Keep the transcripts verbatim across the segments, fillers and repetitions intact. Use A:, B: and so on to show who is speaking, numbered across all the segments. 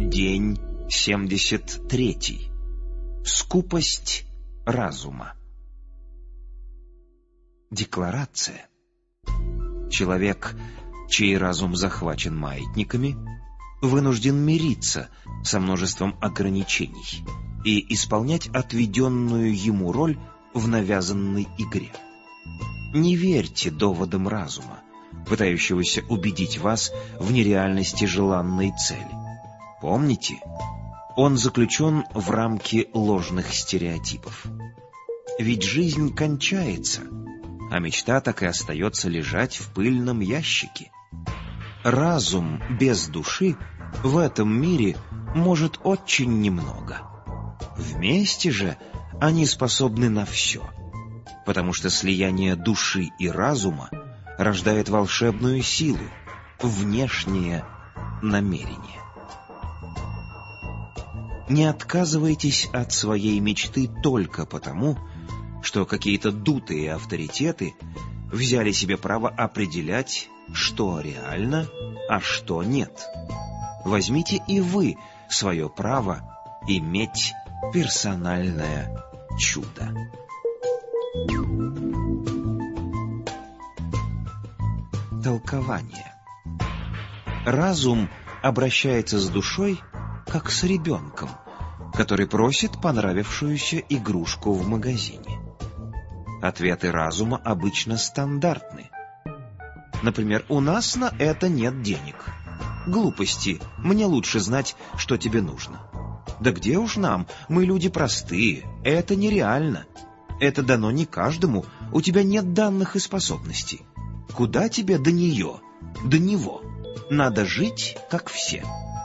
A: День семьдесят третий. Скупость разума. Декларация. Человек, чей разум захвачен маятниками, вынужден мириться со множеством ограничений и исполнять отведенную ему роль в навязанной игре. Не верьте доводам разума, пытающегося убедить вас в нереальности желанной цели. Помните, он заключен в рамки ложных стереотипов. Ведь жизнь кончается, а мечта так и остается лежать в пыльном ящике. Разум без души в этом мире может очень немного. Вместе же они способны на все, потому что слияние души и разума рождает волшебную силу, внешнее намерение. Не отказывайтесь от своей мечты только потому, что какие-то дутые авторитеты взяли себе право определять, что реально, а что нет. Возьмите и вы свое право иметь персональное чудо. Толкование. Разум обращается с душой, как с ребенком, который просит понравившуюся игрушку в магазине. Ответы разума обычно стандартны. Например, «У нас на это нет денег». «Глупости, мне лучше знать, что тебе нужно». «Да где уж нам, мы люди простые, это нереально». «Это дано не каждому, у тебя нет данных и способностей». «Куда тебе до нее, до него? Надо жить, как все».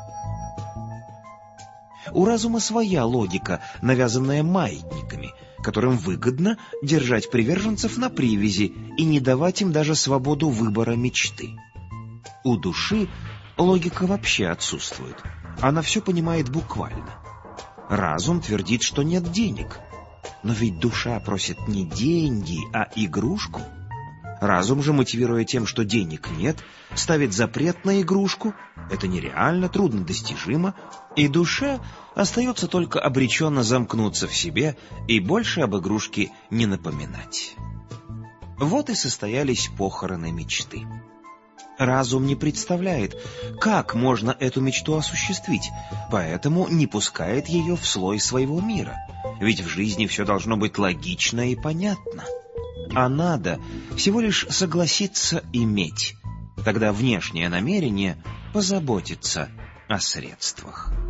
A: У разума своя логика, навязанная маятниками, которым выгодно держать приверженцев на привязи и не давать им даже свободу выбора мечты. У души логика вообще отсутствует, она все понимает буквально. Разум твердит, что нет денег, но ведь душа просит не деньги, а игрушку. Разум же, мотивируя тем, что денег нет, ставит запрет на игрушку, это нереально, труднодостижимо, и душе остается только обреченно замкнуться в себе и больше об игрушке не напоминать. Вот и состоялись похороны мечты. Разум не представляет, как можно эту мечту осуществить, поэтому не пускает ее в слой своего мира, ведь в жизни все должно быть логично и понятно. А надо всего лишь согласиться иметь. Тогда внешнее намерение позаботится о средствах.